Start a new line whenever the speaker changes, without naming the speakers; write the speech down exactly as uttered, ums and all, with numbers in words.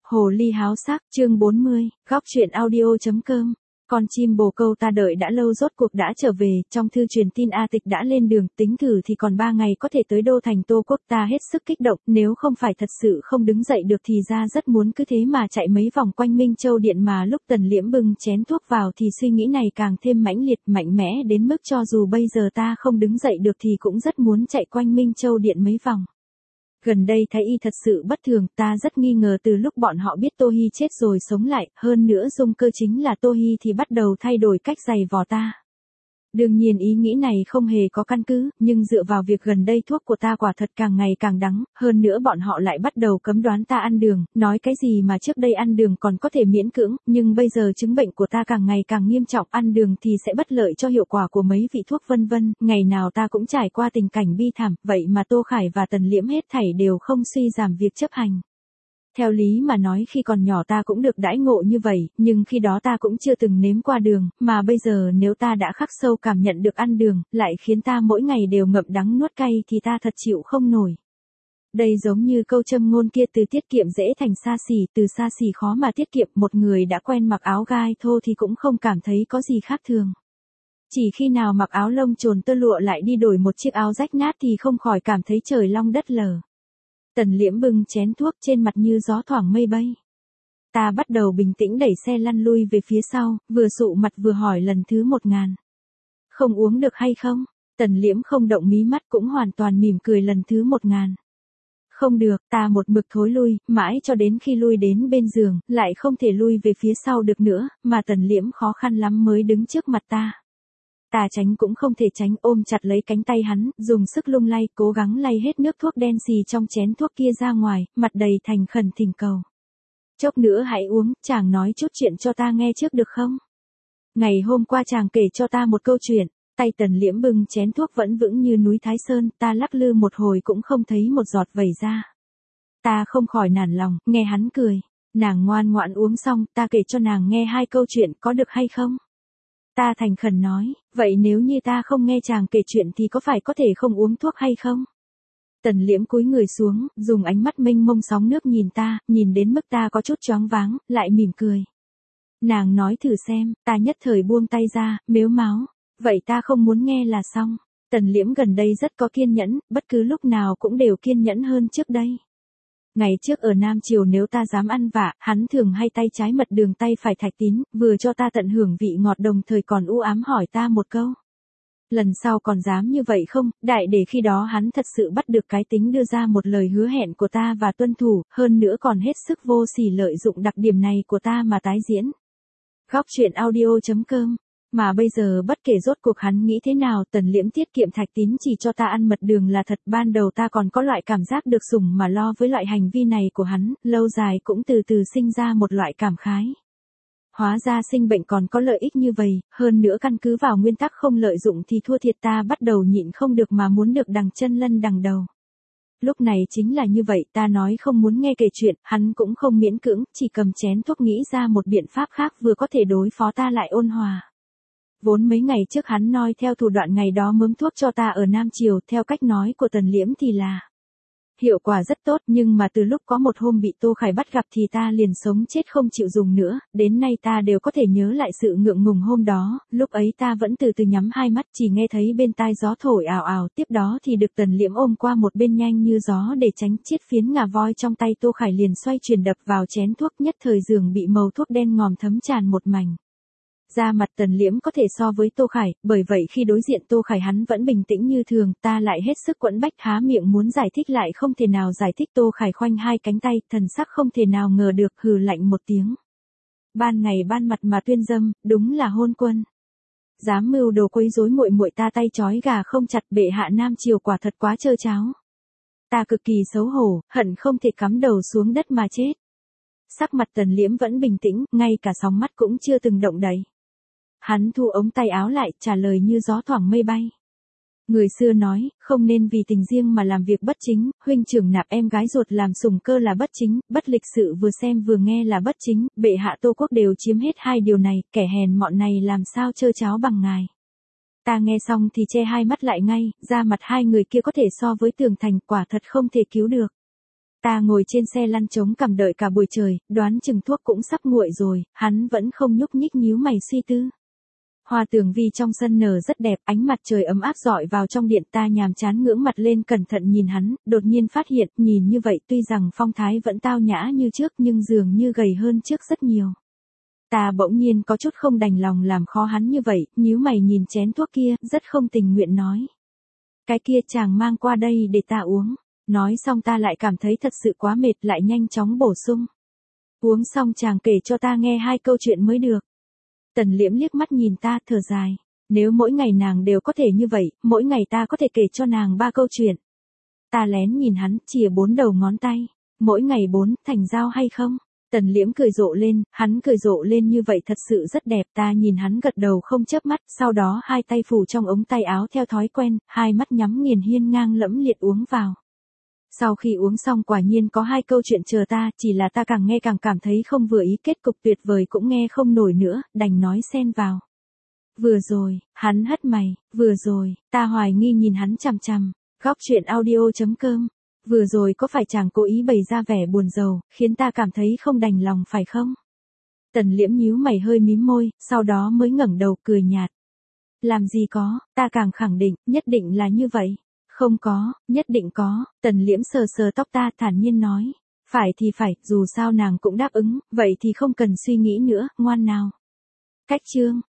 Hồ ly háo sắc, chương bốn mươi, góc truyện audio.com. Con chim bồ câu ta đợi đã lâu rốt cuộc đã trở về, trong thư truyền tin A Tịch đã lên đường, tính thử thì còn ba ngày có thể tới đô thành Tô Quốc. Ta hết sức kích động, nếu không phải thật sự không đứng dậy được thì ra rất muốn cứ thế mà chạy mấy vòng quanh Minh Châu Điện, mà lúc Tần Liễm bưng chén thuốc vào thì suy nghĩ này càng thêm mãnh liệt, mạnh mẽ đến mức cho dù bây giờ ta không đứng dậy được thì cũng rất muốn chạy quanh Minh Châu Điện mấy vòng. Gần đây Thái Y thật sự bất thường, ta rất nghi ngờ từ lúc bọn họ biết Tô Hi chết rồi sống lại, hơn nữa Dung Cơ chính là Tô Hi thì bắt đầu thay đổi cách giày vò ta. Đương nhiên ý nghĩ này không hề có căn cứ, nhưng dựa vào việc gần đây thuốc của ta quả thật càng ngày càng đắng, hơn nữa bọn họ lại bắt đầu cấm đoán ta ăn đường, nói cái gì mà trước đây ăn đường còn có thể miễn cưỡng, nhưng bây giờ chứng bệnh của ta càng ngày càng nghiêm trọng, ăn đường thì sẽ bất lợi cho hiệu quả của mấy vị thuốc vân vân, ngày nào ta cũng trải qua tình cảnh bi thảm, vậy mà Tô Khải và Tần Liễm hết thảy đều không suy giảm việc chấp hành. Theo lý mà nói khi còn nhỏ ta cũng được đãi ngộ như vậy, nhưng khi đó ta cũng chưa từng nếm qua đường, mà bây giờ nếu ta đã khắc sâu cảm nhận được ăn đường, lại khiến ta mỗi ngày đều ngậm đắng nuốt cay thì ta thật chịu không nổi. Đây giống như câu châm ngôn kia, từ tiết kiệm dễ thành xa xỉ, từ xa xỉ khó mà tiết kiệm. Một người đã quen mặc áo gai thô thì cũng không cảm thấy có gì khác thường. Chỉ khi nào mặc áo lông chồn tơ lụa lại đi đổi một chiếc áo rách nát thì không khỏi cảm thấy trời long đất lở. Tần Liễm bưng chén thuốc, trên mặt như gió thoảng mây bay. Ta bắt đầu bình tĩnh đẩy xe lăn lui về phía sau, vừa sụ mặt vừa hỏi lần thứ một ngàn. Không uống được hay không? Tần Liễm không động mí mắt, cũng hoàn toàn mỉm cười lần thứ một ngàn. Không được, ta một mực thối lui, mãi cho đến khi lui đến bên giường, lại không thể lui về phía sau được nữa, mà Tần Liễm khó khăn lắm mới đứng trước mặt ta. Ta tránh cũng không thể tránh, ôm chặt lấy cánh tay hắn, dùng sức lung lay, cố gắng lay hết nước thuốc đen xì trong chén thuốc kia ra ngoài, mặt đầy thành khẩn thỉnh cầu. Chốc nữa hãy uống, chàng nói chút chuyện cho ta nghe trước được không? Ngày hôm qua chàng kể cho ta một câu chuyện. Tay Tần Liễm bưng chén thuốc vẫn vững như núi Thái Sơn, ta lắc lư một hồi cũng không thấy một giọt vẩy ra. Ta không khỏi nản lòng, nghe hắn cười. Nàng ngoan ngoãn uống xong, ta kể cho nàng nghe hai câu chuyện, có được hay không? Ta thành khẩn nói, vậy nếu như ta không nghe chàng kể chuyện thì có phải có thể không uống thuốc hay không? Tần Liễm cúi người xuống, dùng ánh mắt mênh mông sóng nước nhìn ta, nhìn đến mức ta có chút choáng váng, lại mỉm cười. Nàng nói thử xem, ta nhất thời buông tay ra, mếu máo. Vậy ta không muốn nghe là xong. Tần Liễm gần đây rất có kiên nhẫn, bất cứ lúc nào cũng đều kiên nhẫn hơn trước đây. Ngày trước ở Nam Triều nếu ta dám ăn vạ, hắn thường hay tay trái mật đường tay phải thạch tín, vừa cho ta tận hưởng vị ngọt đồng thời còn u ám hỏi ta một câu. Lần sau còn dám như vậy không? Đại để khi đó hắn thật sự bắt được cái tính đưa ra một lời hứa hẹn của ta và tuân thủ, hơn nữa còn hết sức vô sỉ lợi dụng đặc điểm này của ta mà tái diễn. Góc truyện audio.com. Mà bây giờ bất kể rốt cuộc hắn nghĩ thế nào, Tần Liễm tiết kiệm thạch tín chỉ cho ta ăn mật đường là thật. Ban đầu ta còn có loại cảm giác được sủng mà lo với loại hành vi này của hắn, lâu dài cũng từ từ sinh ra một loại cảm khái. Hóa ra sinh bệnh còn có lợi ích như vậy, hơn nữa căn cứ vào nguyên tắc không lợi dụng thì thua thiệt, ta bắt đầu nhịn không được mà muốn được đằng chân lân đằng đầu. Lúc này chính là như vậy, ta nói không muốn nghe kể chuyện, hắn cũng không miễn cưỡng, chỉ cầm chén thuốc nghĩ ra một biện pháp khác vừa có thể đối phó ta lại ôn hòa. Vốn mấy ngày trước hắn noi theo thủ đoạn ngày đó mớm thuốc cho ta ở Nam Triều, theo cách nói của Tần Liễm thì là hiệu quả rất tốt, nhưng mà từ lúc có một hôm bị Tô Khải bắt gặp thì ta liền sống chết không chịu dùng nữa, đến nay ta đều có thể nhớ lại sự ngượng ngùng hôm đó, lúc ấy ta vẫn từ từ nhắm hai mắt, chỉ nghe thấy bên tai gió thổi ào ào, tiếp đó thì được Tần Liễm ôm qua một bên nhanh như gió để tránh chiết phiến ngà voi trong tay Tô Khải liền xoay chuyển đập vào chén thuốc, nhất thời giường bị màu thuốc đen ngòm thấm tràn một mảnh. Da mặt Tần Liễm có thể so với Tô Khải, bởi vậy khi đối diện Tô Khải hắn vẫn bình tĩnh như thường, ta lại hết sức quẫn bách há miệng muốn giải thích lại không thể nào giải thích. Tô Khải khoanh hai cánh tay, thần sắc không thể nào ngờ được, hừ lạnh một tiếng. Ban ngày ban mặt mà tuyên dâm, đúng là hôn quân. Dám mưu đồ quấy rối muội muội ta, tay trói gà không chặt, bệ hạ Nam Triều quả thật quá trơ tráo. Ta cực kỳ xấu hổ, hận không thể cắm đầu xuống đất mà chết. Sắc mặt Tần Liễm vẫn bình tĩnh, ngay cả sóng mắt cũng chưa từng động đậy. Hắn thu ống tay áo lại, trả lời như gió thoảng mây bay. Người xưa nói, không nên vì tình riêng mà làm việc bất chính, huynh trưởng nạp em gái ruột làm sủng cơ là bất chính, bất lịch sự vừa xem vừa nghe là bất chính, bệ hạ Tô Quốc đều chiếm hết hai điều này, kẻ hèn mọn này làm sao trơ tráo bằng ngài. Ta nghe xong thì che hai mắt lại ngay, da mặt hai người kia có thể so với tường thành, quả thật không thể cứu được. Ta ngồi trên xe lăn chống cằm đợi cả buổi trời, đoán chừng thuốc cũng sắp nguội rồi, hắn vẫn không nhúc nhích nhíu mày suy tư. Hoa tường vi trong sân nở rất đẹp, ánh mặt trời ấm áp rọi vào trong điện, ta nhàm chán ngưỡng mặt lên cẩn thận nhìn hắn, đột nhiên phát hiện, nhìn như vậy tuy rằng phong thái vẫn tao nhã như trước nhưng dường như gầy hơn trước rất nhiều. Ta bỗng nhiên có chút không đành lòng làm khó hắn như vậy, nhíu mày nhìn chén thuốc kia, rất không tình nguyện nói. Cái kia chàng mang qua đây để ta uống. Nói xong ta lại cảm thấy thật sự quá mệt, lại nhanh chóng bổ sung. Uống xong chàng kể cho ta nghe hai câu chuyện mới được. Tần Liễm liếc mắt nhìn ta, thở dài. Nếu mỗi ngày nàng đều có thể như vậy, mỗi ngày ta có thể kể cho nàng ba câu chuyện. Ta lén nhìn hắn, chìa bốn đầu ngón tay. Mỗi ngày bốn, thành giao hay không? Tần Liễm cười rộ lên, hắn cười rộ lên như vậy thật sự rất đẹp. Ta nhìn hắn gật đầu không chớp mắt, sau đó hai tay phủ trong ống tay áo theo thói quen, hai mắt nhắm nghiền hiên ngang lẫm liệt uống vào. Sau khi uống xong quả nhiên có hai câu chuyện chờ ta, chỉ là ta càng nghe càng cảm thấy không vừa ý, kết cục tuyệt vời cũng nghe không nổi nữa, đành nói xen vào. Vừa rồi, hắn hất mày, vừa rồi, ta hoài nghi nhìn hắn chằm chằm, góc chuyện audio chấm com. Vừa rồi có phải chàng cố ý bày ra vẻ buồn rầu, khiến ta cảm thấy không đành lòng phải không? Tần Liễm nhíu mày hơi mím môi, sau đó mới ngẩng đầu cười nhạt. Làm gì có, ta càng khẳng định, nhất định là như vậy. Không có, nhất định có, Tần Liễm sờ sờ tóc ta thản nhiên nói. Phải thì phải, dù sao nàng cũng đáp ứng, vậy thì không cần suy nghĩ nữa, ngoan nào. Cách chương.